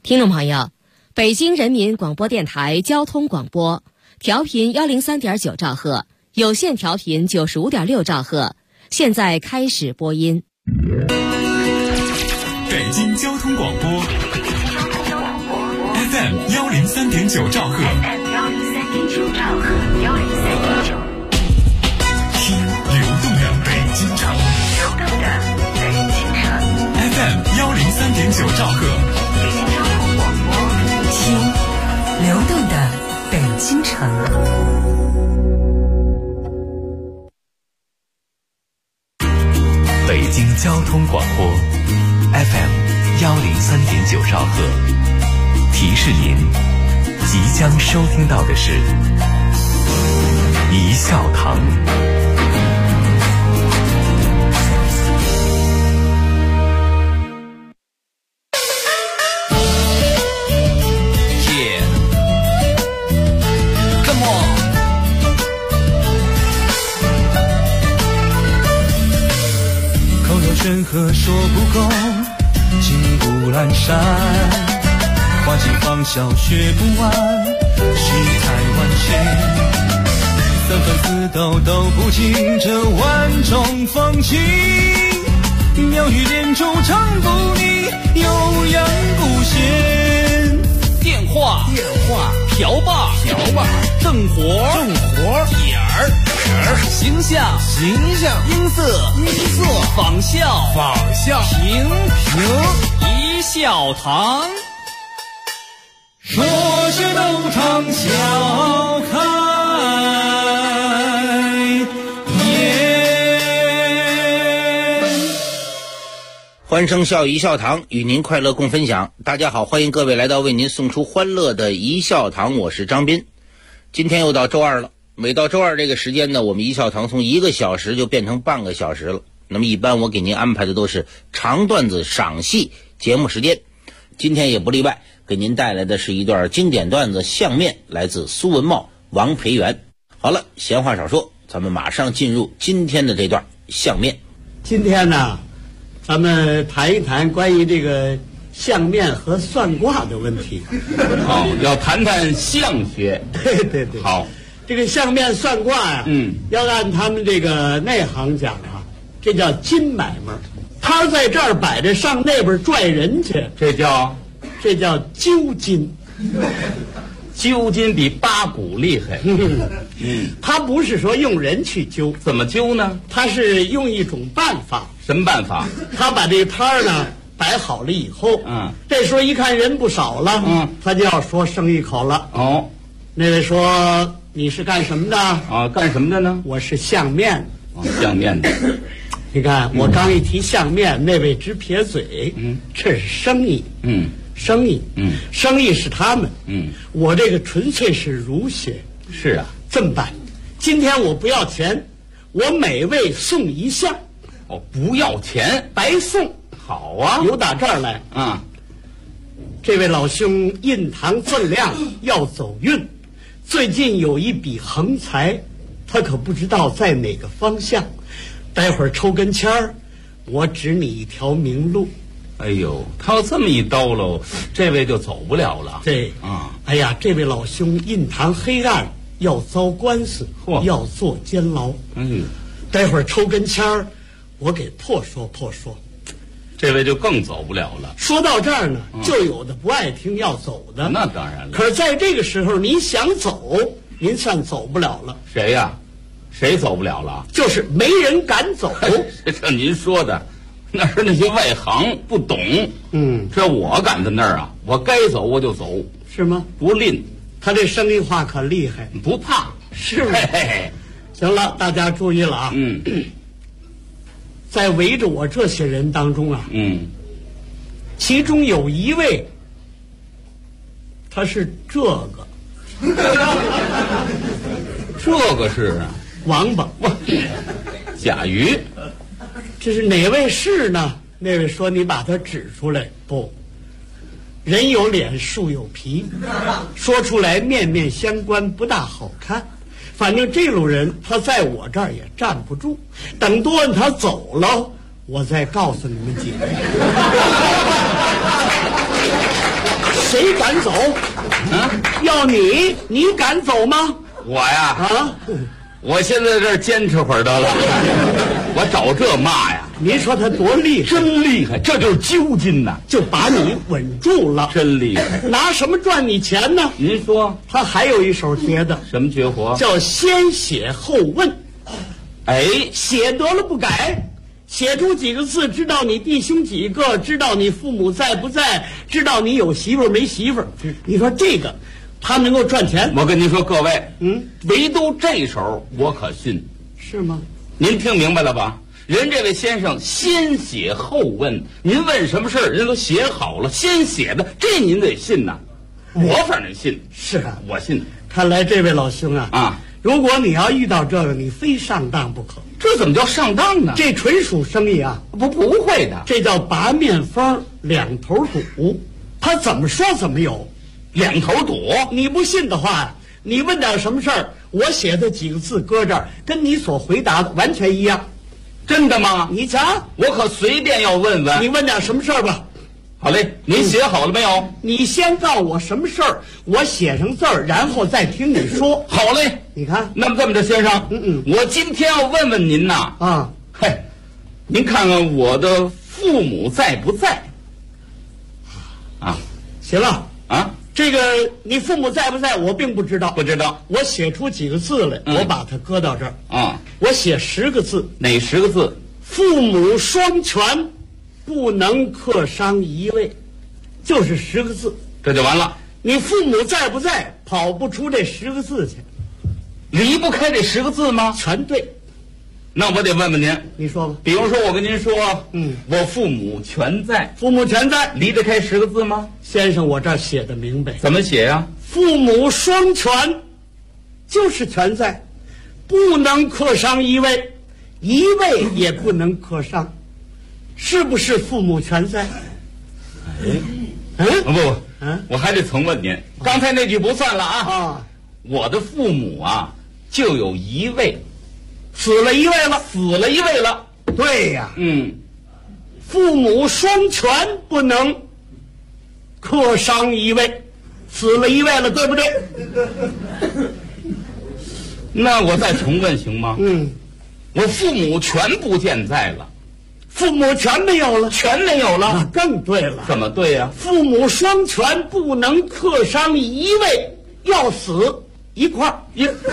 听众朋友，北京人民广播电台交通广播，调频103.9兆赫，有线调频95.6兆赫，现在开始播音。 北京交通广播 FM 103.9兆赫，听流动的北京城，FM 103.9兆赫， 听流动的北京城。 北京交通广播 FM 103.9兆赫，提示您即将收听到的是一笑堂。 任何说不够，情不阑珊，花季芳笑学不完，世态万千，三分四斗都不尽这万种风情，妙语连珠唱不腻，悠扬不闲。 电话瓢把正活点儿形象音色仿效平一笑堂， 说学逗唱笑开颜。 欢声笑语一笑堂，与您快乐共分享。大家好，欢迎各位来到为您送出欢乐的一笑堂，我是张斌。今天又到周二了，每到周二这个时间呢，我们一笑堂从1个小时就变成半个小时了。那么一般我给您安排的都是长段子赏析节目时间，今天也不例外，给您带来的是一段经典段子相面，来自苏文茂、王培元。好了，闲话少说，咱们马上进入今天的这段相面。 今天呢，咱们谈一谈关于这个相面和算卦的问题。 好，要谈谈相学。 对， 好， 这个相面算卦呀，要按他们这个内行讲啊，这叫金买卖。他在这儿摆着，上那边拽人去， 这叫揪金。 揪金比八股厉害。 他不是说用人去揪， 怎么揪呢？ 他是用一种办法。 什么办法？ 他把这摊儿呢摆好了以后，这时候一看人不少了，他就要说生一口了。 哦， 那位说你是干什么的？ 啊，干什么的呢？ 我是相面。 相面的。 你看我刚一提相面，那位直撇嘴。这是生意。生意是他们。我这个纯粹是儒学。 是啊， 这么办，今天我不要钱，我每位送一相。 哦，不要钱， 白送。 好啊， 由打这儿来。这位老兄印堂锃亮，要走运，最近有一笔横财，他可不知道在哪个方向，待会儿抽根签儿，我指你一条明路。 哎呦，他要这么一叨喽，这位就走不了了。 对哎呀，这位老兄印堂黑暗，要遭官司，要坐监牢。待会儿抽根签儿，我给破说。 这位就更走不了了。 说到这儿呢，就有的不爱听要走的。 那当然了。 可是在这个时候，您想走，您算走不了了。 谁呀？谁走不了了？ 就是没人敢走。 这您说的，那是那些外行不懂。这我赶在那儿啊，我该走我就走。 是吗？ 不吝。 他这生意话可厉害， 不怕。 是吗？行了，大家注意了啊。在围着我这些人当中啊，其中有一位，他是这个， 这个是王八， 甲鱼。 这是哪位是呢？那位说你把他指出来。不，人有脸树有皮，说出来面面相关，不大好看。反正这路人他在我这儿也站不住，等多他走了， 我再告诉你们几个，谁敢走？要你敢走吗？ 我呀， 啊， 我现在这儿坚持会儿得了，我找这骂呀， 您说他多厉害， 真厉害，这就是揪筋呐， 就把你稳住了。 真厉害。 拿什么赚你钱呢？ 您说他还有一手绝的， 什么绝活？ 叫先写后问。 哎， 写得了不改，写出几个字，知道你弟兄几个，知道你父母在不在，知道你有媳妇儿没媳妇儿。你说这个，他能够赚钱？ 我跟您说，各位，唯独这手我可信。 是吗？ 您听明白了吧？人这位先生先写后问，您问什么事儿，人都写好了，先写的，这您得信呐。我反正信。 是啊， 我信。 看来这位老兄啊，如果你要遇到这个，你非上当不可。 这怎么叫上当呢？ 这纯属生意啊， 不会的， 这叫八面风两头堵。他怎么说怎么有， 两头堵。 你不信的话，你问点什么事儿，我写的几个字搁这儿，跟你所回答的完全一样。 真的吗？ 你瞧， 我可随便要问问。 你问点什么事儿吧。 好嘞，您写好了没有？ 你先告诉我什么事儿，我写上字儿，然后再听你说。 好嘞， 你看， 那么这么着，先生，我今天要问问您呐，嘿，您看看我的父母在不在？啊， 行了啊， 这个你父母在不在，我并不知道， 不知道。 我写出几个字来，我把它搁到这儿啊。 我写10个字， 哪10个字？ 父母双全，不能克伤一位，就是10个字， 这就完了。 你父母在不在，跑不出这10个字去， 离不开这10个字吗？ 全对。 那我得问问您， 你说吧。 比如说，我跟您说，我父母全在， 父母全在， 离得开10个字吗？ 先生，我这儿写的明白。 怎么写呀？ 父母双全，就是全在，不能克伤一位，一位也不能克伤，是不是父母全在？ 不，我还得重问您，刚才那句不算了啊。 我的父母啊，就有一位， 死了一位了， 死了一位了。 对呀， 父母双全，不能克伤一位，死了一位了，对不对？ 那我再重问行吗？我父母全不健在了， 父母全没有了， 全没有了， 那更对了。 怎么对呀？ 父母双全，不能克伤一位，要死一块儿。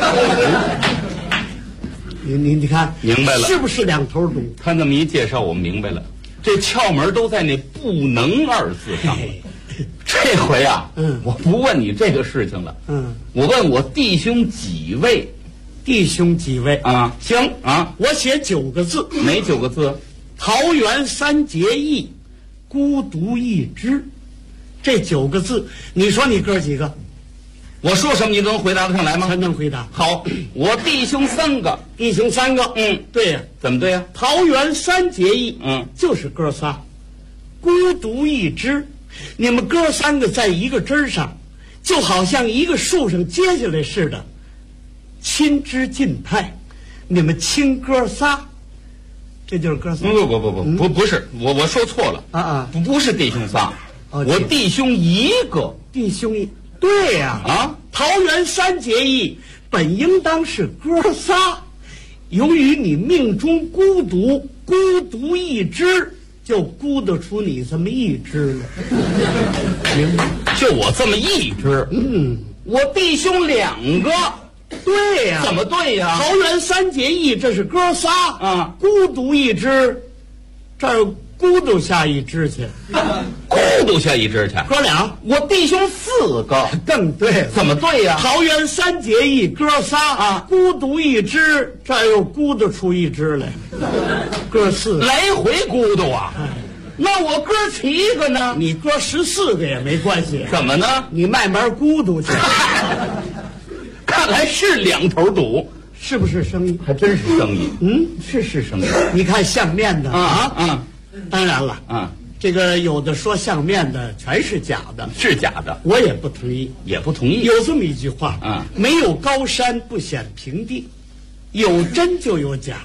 你看， 明白了， 是不是两头堵？ 他那么一介绍，我明白了，这窍门都在那“不能2字上了。这回啊，我不问你这个事情了，我问我弟兄几位？ 弟兄几位啊？ 行啊， 我写9个字。 哪9个字？ 桃园3结义，孤独一枝。这9个字，你说你哥几个？ 我说什么你都能回答得上来吗？ 全能回答。 好，我弟兄3个。 弟兄3个。对呀。 怎么对呀？ 桃园3结义。就是哥仨，孤独一枝。你们哥3个在一个枝上，就好像一个树上结下来似的，亲之近态。你们亲哥仨，这就是哥仨。 不是，我说错了不是弟兄仨，我弟兄1个。 弟兄1，对呀桃园3结义，本应当是哥仨，由于你命中孤独，孤独一枝，就孤得出你这么一枝了。明白？ 就我这么一枝。我弟兄2个。 对呀。 怎么对呀？ 桃园3结义，这是哥仨孤独一枝，这儿孤独下一枝去。 孤独下一枝去。 哥俩。 我弟兄4个。 更对。 怎么对呀？ 桃园3结义，哥仨孤独一枝，这儿又孤独出一枝来。哥4个。 来回孤独啊。那我哥7个呢？ 你哥14个也没关系。 怎么呢？ 你慢慢孤独去。 看来是两头堵， 是不是生意？ 还真是生意。是生意。 你看相面的当然了这个有的说相面的全是假的， 是假的， 我也不同意，有这么一句话没有高山不显平地，有真就有假。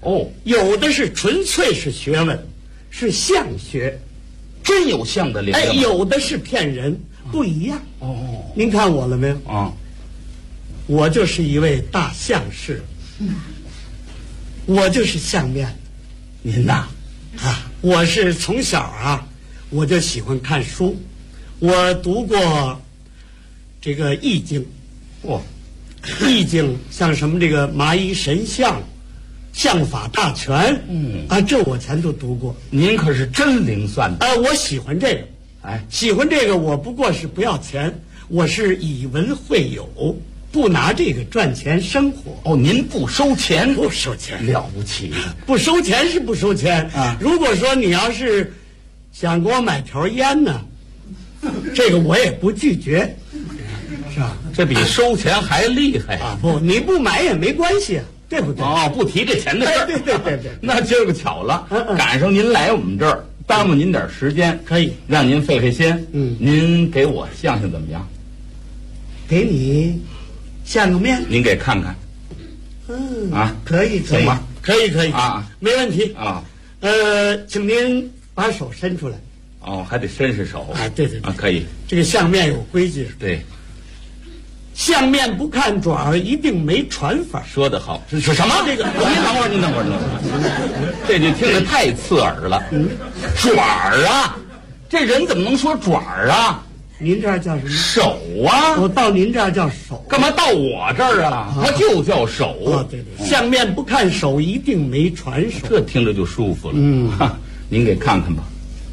哦， 有的是纯粹是学问，是相学， 真有相的灵哎，有的是骗人，不一样。 哦， 您看我了没有？ 啊， 我就是一位大相士，我就是相面。 您呐， 我是从小啊，我就喜欢看书，我读过这个《易经》，易经像什么这个麻衣神相、相法大全，这我全都读过。 您可是真灵算的。 我喜欢这个，喜欢这个，我不过是不要钱，我是以文会友，不拿这个赚钱生活。 哦，您不收钱？ 不收钱， 了不起！ 不收钱是不收钱啊。如果说你要是想给我买条烟呢，这个我也不拒绝。是吧？ 这比收钱还厉害啊！不，你不买也没关系，对不对？ 哦，不提这钱的事儿。 对。 那今儿个巧了，赶上您来我们这儿，耽误您点时间， 可以让您费费心。您给我相相怎么样？ 给你相个面， 您给看看。 可以行吗？ 可以啊， 没问题啊。 请您把手伸出来。 哦，还得伸伸手。 对可以。 这个相面有规矩。 对。 相面不看爪儿，一定没传法。 说得好。是什么？ 这个您等会儿，这就听着太刺耳了。爪儿啊，这人怎么能说爪儿啊？ 您这儿叫什么？ 手啊！ 我到您这儿叫手， 干嘛到我这儿啊？他就叫手。 对，相面不看手，一定没传手。 这听着就舒服了。您给看看吧。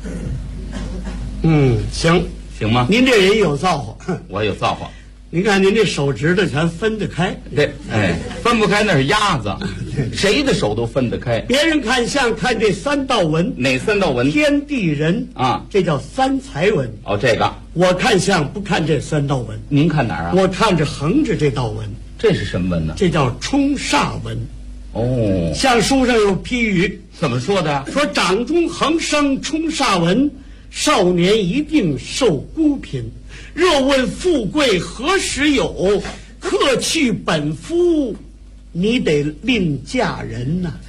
行吗？ 您这人有造化， 我有造化。 您看您这手指头全分得开。 对，分不开那是鸭子，谁的手都分得开。 别人看相看这三道纹， 哪三道纹？ 天地人啊， 这叫三才纹。 哦，这个我看相不看这三道纹。 您看哪儿啊？ 我看着横着这道纹。 这是什么纹呢？ 这叫冲煞纹。 哦， 相书上有批语， 怎么说的？ 说掌中横生冲煞纹，少年一定受孤贫。若问富贵何时有，客去本夫，你得另嫁人呐。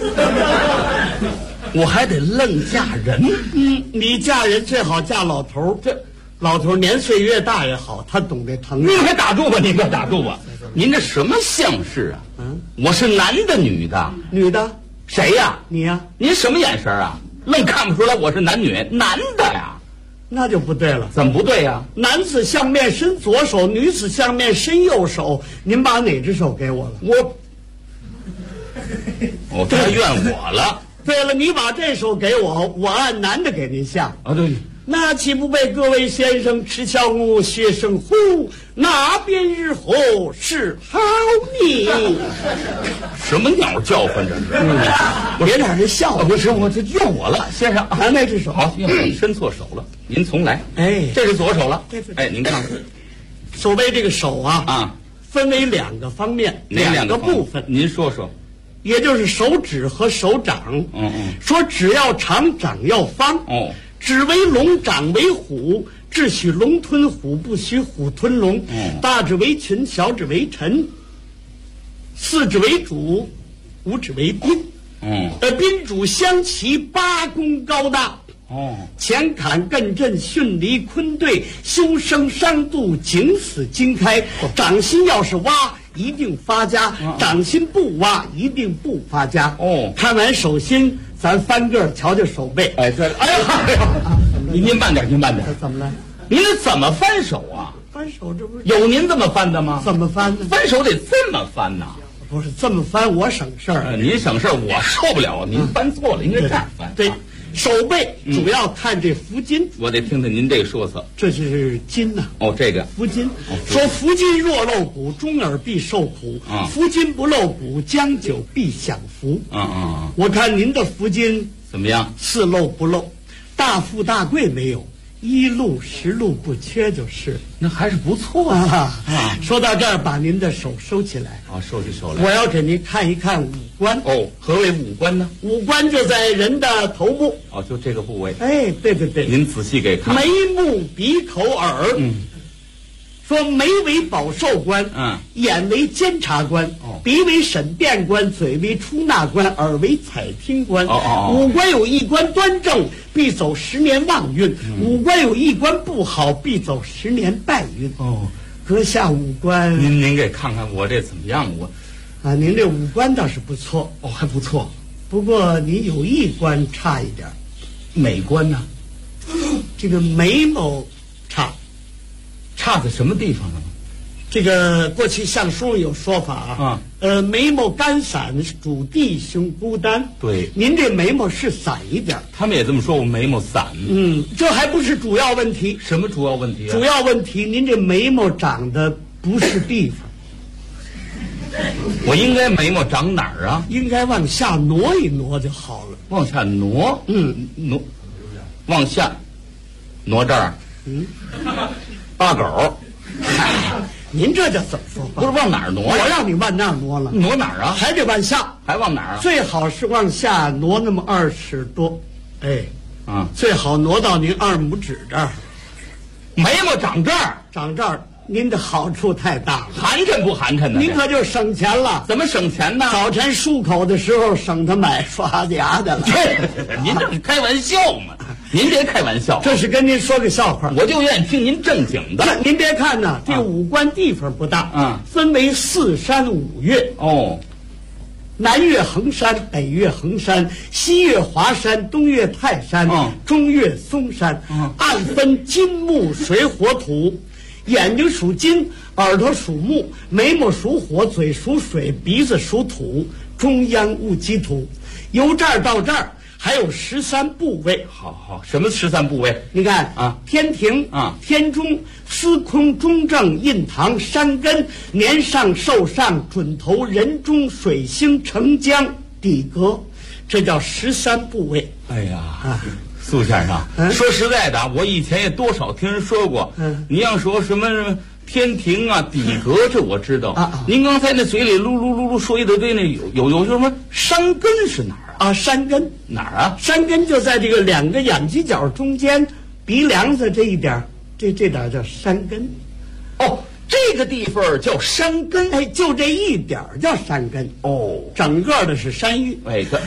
我还得愣嫁人？ 你嫁人最好嫁老头儿，这老头儿年岁越大越好，他懂得疼。 您还打住吧，您可打住吧。您这什么相式啊？我是男的女的？ 女的。 谁呀？ 你呀。 您什么眼神啊？愣看不出来我是男女？男的呀。 那就不对了。 怎么不对呀？ 男子相面伸左手，女子相面伸右手。您把哪只手给我了？ 他怨我了。 对了，你把这手给我，我按男的给您相。 对。 那岂不被各位先生耻笑我学生乎？那边日后是好你。 什么鸟叫唤这是？ 别让人笑。 不是，我这怨我了，先生。 那只手好，伸错手了，您重来。这是左手了。 对。 您看， 所谓这个手啊，分为两个方面，两个部分。 您说说。 也就是手指和手掌。说指要长，掌要方。指为龙，掌为虎，只许龙吞虎，不许虎吞龙。大指为群，小指为臣，四指为主，五指为宾。宾主相齐，八公高大。前坎艮震，巽离坤兑，修生伤度，景死金开。掌心要是挖，一定发家；掌心不挖，一定不发家。看完手心，咱翻个瞧瞧手背。 对了，您慢点， 怎么了？ 您怎么翻手啊？ 翻手这不是有您这么翻的吗？ 怎么翻呢？ 翻手得这么翻呐。 不是这么翻，我省事儿。 您省事儿，我受不了。您翻错了，应该这样翻。 对。手背主要看这福金。 我得听听您这个说辞。 这是金呐。 这个福金。说福金若露骨，终耳必受苦。福金不露骨，将久必享福。我看您的福金怎么样？ 是露不露？大富大贵没有，一路十路不缺就是。 那还是不错说到这儿，把您的手收起来。 收起手来。 我要给您看一看五官。 何为五官呢？ 五官就在人的头部。 就这个部位。 对。 您仔细给看。 眉目鼻口耳。 说眉为保寿官，眼为监察官，鼻为审辩官，嘴为出纳官，耳为采听官。五官有一官端正，必走10年旺运；五官有一官不好，必走10年败运。阁下五官， 您给看看我这怎么样？ 您这五官倒是不错， 还不错。 不过你有一官差一点， 哪官呢？ 这个眉毛差。 差在什么地方呢？ 这个过去相书有说法眉毛干散主弟兄孤单。 对， 您这眉毛是散一点。 他们也这么说，我眉毛散。 这还不是主要问题。 什么主要问题啊？ 主要问题，您这眉毛长得不是地方。 我应该眉毛长哪儿啊？ 应该往下挪一挪就好了。 往下挪？挪，往下挪这儿。八狗， 您这叫怎么说话？ 不是往哪儿挪？ 我让你往那儿挪了， 挪哪儿啊？ 还得往下， 还往哪儿啊？ 最好是往下挪那么2尺多，最好挪到您2拇指这儿。 眉毛长这儿， 长这儿，您的好处太大了。 寒碜不寒碜呢？ 您可就省钱了。 怎么省钱呢？ 早晨漱口的时候省他买刷子牙的了。 您这是开玩笑吗？您别开玩笑， 这是跟您说个笑话。 我就愿意听您正经的。 您别看呢，这五官地方不大，分为4山5岳。南岳衡山，北岳衡山，西岳华山，东岳泰山，中岳嵩山。按分金木水火土，眼睛属金，耳朵属木，眉毛属火，嘴属水，鼻子属土，中央戊己土。由这儿到这儿还有13部位。 好，什么13部位？ 你看天庭天中，司空中正，印堂，山根，年上，寿上，准头，人中，水星，承江，底阁，这叫13部位。 哎呀，苏先生，说实在的，我以前也多少听人说过。你要说什么天庭底阁，这我知道。您刚才那嘴里噜噜噜噜说一大堆，那有什么山根是哪儿？山根哪儿啊？ 山根就在这个2个眼犄角中间，鼻梁子这一点，这点叫山根。 这个地方叫山根。 就这一点叫山根。整个的是山芋。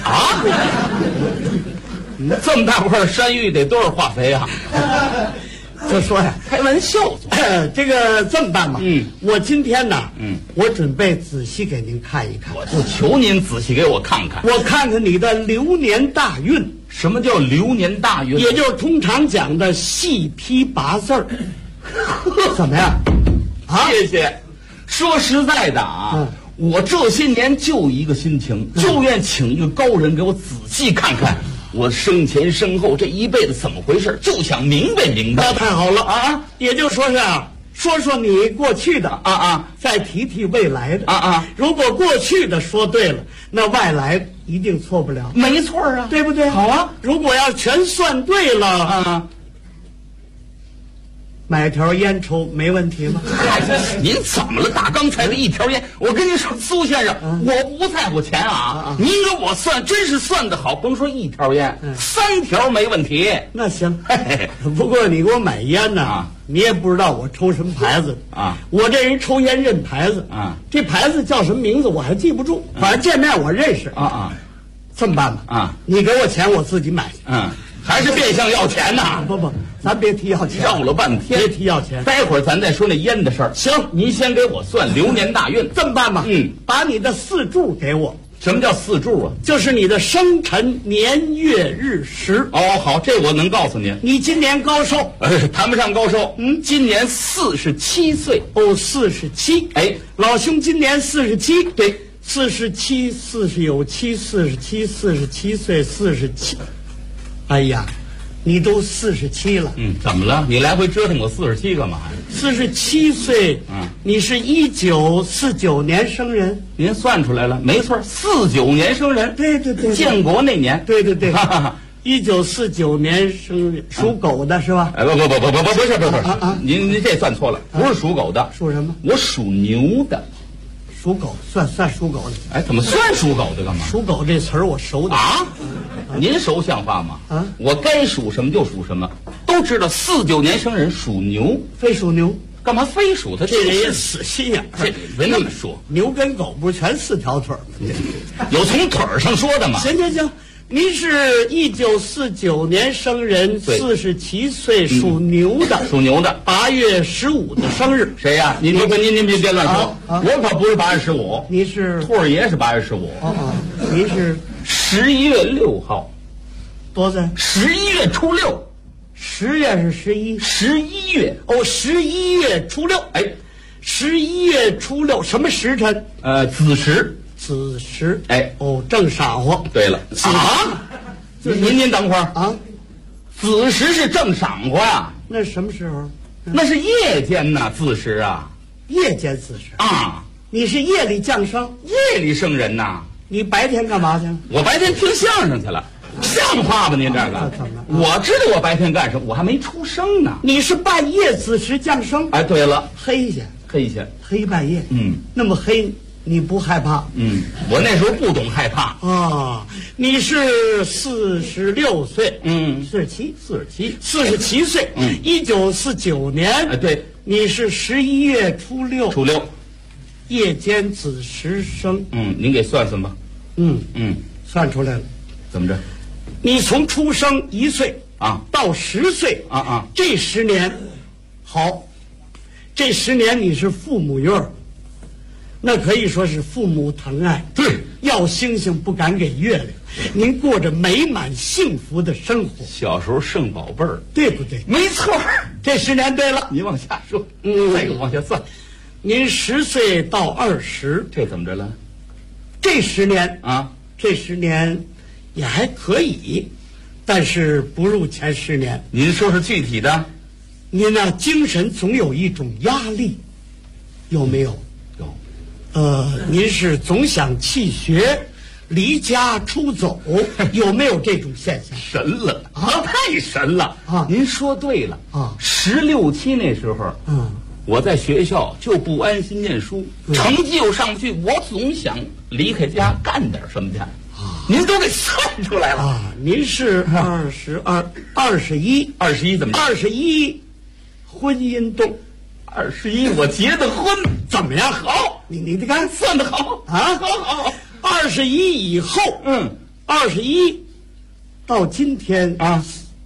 这么大块山芋得多少化肥啊？ 就说呀， 开玩笑。 这个这么办吧，我今天呢，我准备仔细给您看一看。 我就求您仔细给我看看， 我看看你的流年大运。 什么叫流年大运？ 也就是通常讲的细批8字儿。怎么样？ 谢谢。说实在的我这些年就一个心情，就愿请一个高人给我仔细看看我生前身后这一辈子怎么回事，就想明白明白。 太好了也就说是说说你过去的再提提未来的如果过去的说对了，那外来一定错不了。 没错对不对？ 好如果要全算对了买条烟抽没问题吗？ 您怎么了？大刚才的一条烟，我跟您说，苏先生，我不在乎钱您给我算，真是算得好，甭说一条烟，3条没问题。 那行，不过你给我买烟呢你也不知道我抽什么牌子我这人抽烟认牌子这牌子叫什么名字我还记不住，反正见面我认识这么办吧你给我钱我自己买去还是变相要钱呐？ 不，咱别提要钱， 绕了半天， 别提要钱。 待会儿咱再说那烟的事儿。 行， 您先给我算流年大运。 这么办吧？把你的4柱给我。 什么叫4柱啊？ 就是你的生辰年月日时。 好，这我能告诉您。 你今年高寿？ 谈不上高寿。今年47岁。 47。老兄今年47。 对 ，47有7，47岁47。哎呀，你都47了。 怎么了？你来回折腾我47干嘛呀 ？47岁。你是1949年生人。 您算出来了，没错，49年生人。 对， 建国那年。 对，1949年生人，属狗的是吧？ 不是，您这算错了，不是属狗的。 属什么？ 我属牛的。 属狗，算属狗的。 怎么算属狗的干嘛？ 属狗这词儿我熟的您熟像话吗？我该属什么就属什么，都知道49年生人属牛， 非属牛。 干嘛非数他？ 这人也死心眼儿， 这别那么说。 牛跟狗不是全4条腿吗？ 有从腿儿上说的吗？ 行，您是1949年生人，47岁，属牛的 ，8 月15的生日。 谁呀？您别乱说，我可不是8月15。 你是兔儿爷是8月15。 您是 11月6号。 多少 ？11月初6。 10月是11。 11月 11月初6。 哎 ，11月初6什么时辰？ 子时。 子时。 哎， 正晌午。 对了。您等会儿啊。 子时是正晌午呀？ 那什么时候？ 那是夜间呐，子时啊。 夜间子时啊。 你是夜里降生， 夜里生人呐。 你白天干嘛去？ 我白天听相声去了。像话吧您这个？我知道我白天干什么，我还没出生呢。 你是半夜子时降生？ 哎，对了， 黑下，黑半夜。那么黑你不害怕？ 我那时候不懂害怕啊。你是46岁，47岁。1949年。 哎，对， 你是11月初6，夜间子时生。 您给算算吧。 算出来了。 怎么着？ 你从出生1岁啊到10岁这10年，好，这10年你是父母院儿，那可以说是父母疼爱。 对， 要星星不敢给月亮，您过着美满幸福的生活。 小时候剩宝贝儿， 对不对？ 没错， 这10年对了。 您往下说，再给往下算。 您10岁到20， 这怎么着了？ 这10年啊， 这10年。也还可以，但是不入前10年。 您说说具体的。 您呢，精神总有一种压力，有没有？ 有。 您是总想弃学、离家出走，有没有这种现象？ 神了啊！太神了啊！您说对了啊！16、17那时候，我在学校就不安心念书，成绩又上不去，我总想离开家干点什么去。您都给算出来了啊！您是21 怎么 ？21，婚姻动。 21我结的婚， 怎么样？好，你看算得好啊！好。21以后，21到今天啊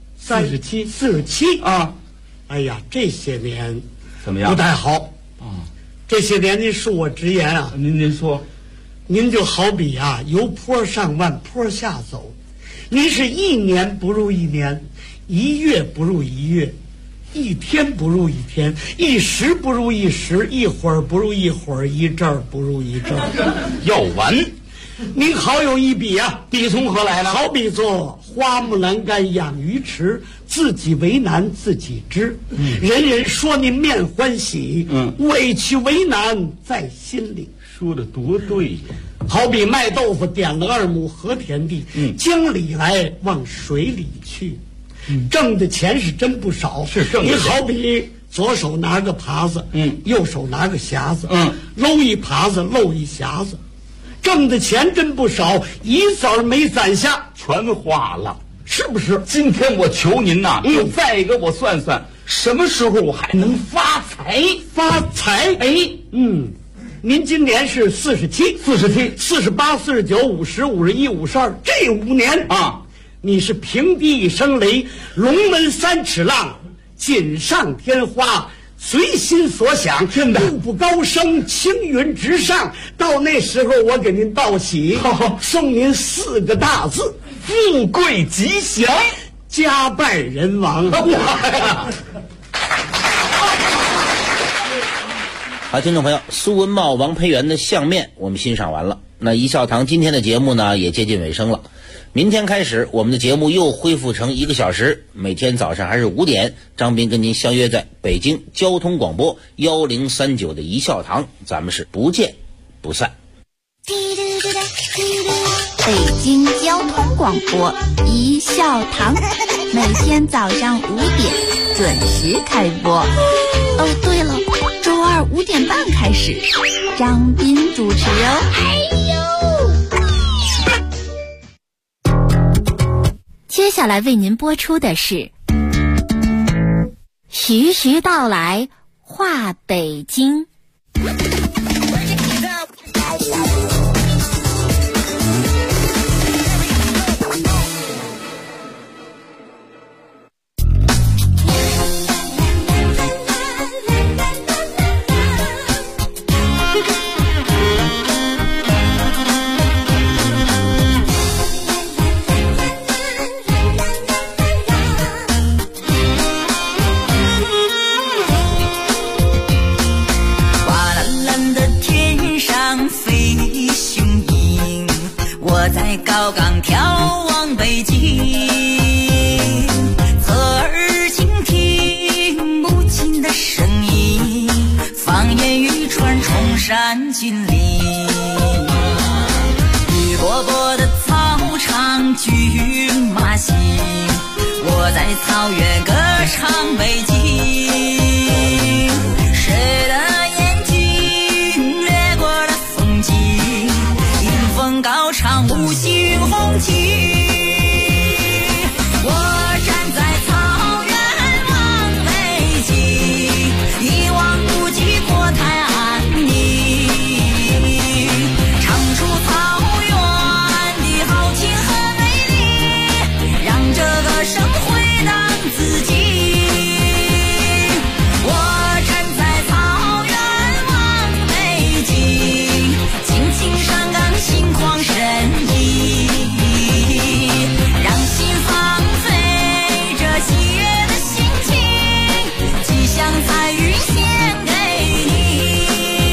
，47啊！ 哎呀，这些年怎么样？ 不太好啊！这些年您恕我直言啊， 您说。 您就好比由坡上万坡下走，您是1年不如1年，1月不如1月，1天不如1天，1时不如1时，1会儿不如1会儿，1阵儿不如1阵儿。 要完， 您好有一比啊！ 比从何来呢？ 好比作花木兰干养鱼池，自己为难自己知。人人说您面欢喜，委屈为难在心里。 说的多对呀！ 好比卖豆腐点了2亩禾田地，江里来往水里去，挣的钱是真不少。 是挣的钱。 你好比左手拿个耙子，右手拿个匣子，搂一耙子漏一匣子，挣的钱真不少，一子儿没攒下， 全花了， 是不是？ 今天我求您呐，再给我算算，什么时候我还能发财？ 发财？您今年是47、48、49、50、51、52，这5年啊， 你是平地一声雷，龙门3尺浪，锦上添花，随心所想， 真的步步高升，青云直上。到那时候，我给您道喜，送您4个大字： 富贵吉祥， 家败人亡。 好，听众朋友，苏文茂、王培元的相面我们欣赏完了。那一笑堂今天的节目呢也接近尾声了。明天开始我们的节目又恢复成1个小时，每天早上还是5点，张斌跟您相约在北京交通广播1039的一笑堂，咱们是不见不散。 北京交通广播一笑堂，每天早上5点准时开播。哦，对了，周2 5点半开始，张斌主持哦。接下来为您播出的是徐徐道来话北京。 高岗眺望北京，侧耳倾听母亲的声音，放眼欲穿崇山峻岭。绿波波的草场骏马行，我在草原歌唱北京。谁的眼睛掠过了风景，迎风高唱五星红旗。我站在草原望北京，一望无际国泰安宁，唱出草原的豪情和美丽，让这个声回荡自己。我站在草原望北京，尽情上岗心旷神怡，让心放飞这喜悦的心情，吉祥彩云献给你。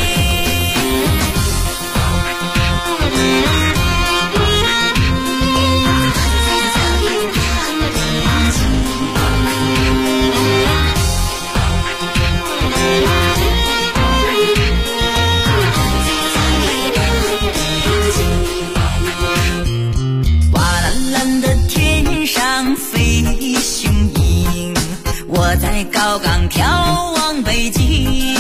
瓦蓝蓝的天上飞雄鹰，我在高岗眺望北京，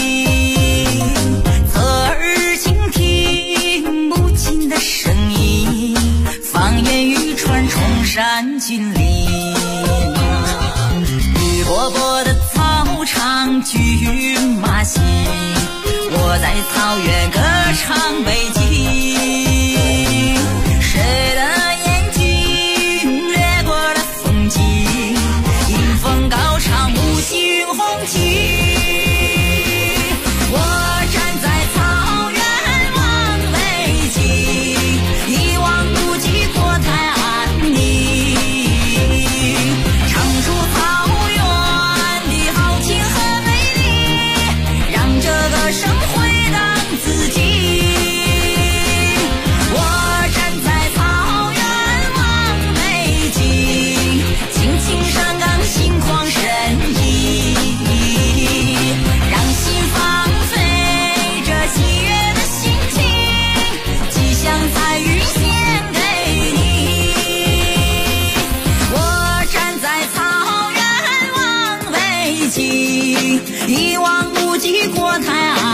侧耳倾听母亲的声音，放眼欲穿崇山峻岭。绿波波的草场骏马行，我在草原歌唱北京。谁的眼睛掠过了风景，迎风高唱五星红旗。我站在草原望北京，一望无际国泰安宁，唱出草原的豪情和美丽，让这个声回荡自己。我站在草原望北京，尽情上岗心旷神怡，让心放飞这喜悦的心情，吉祥彩云献给你。我站在草原望北京，一望无际国泰安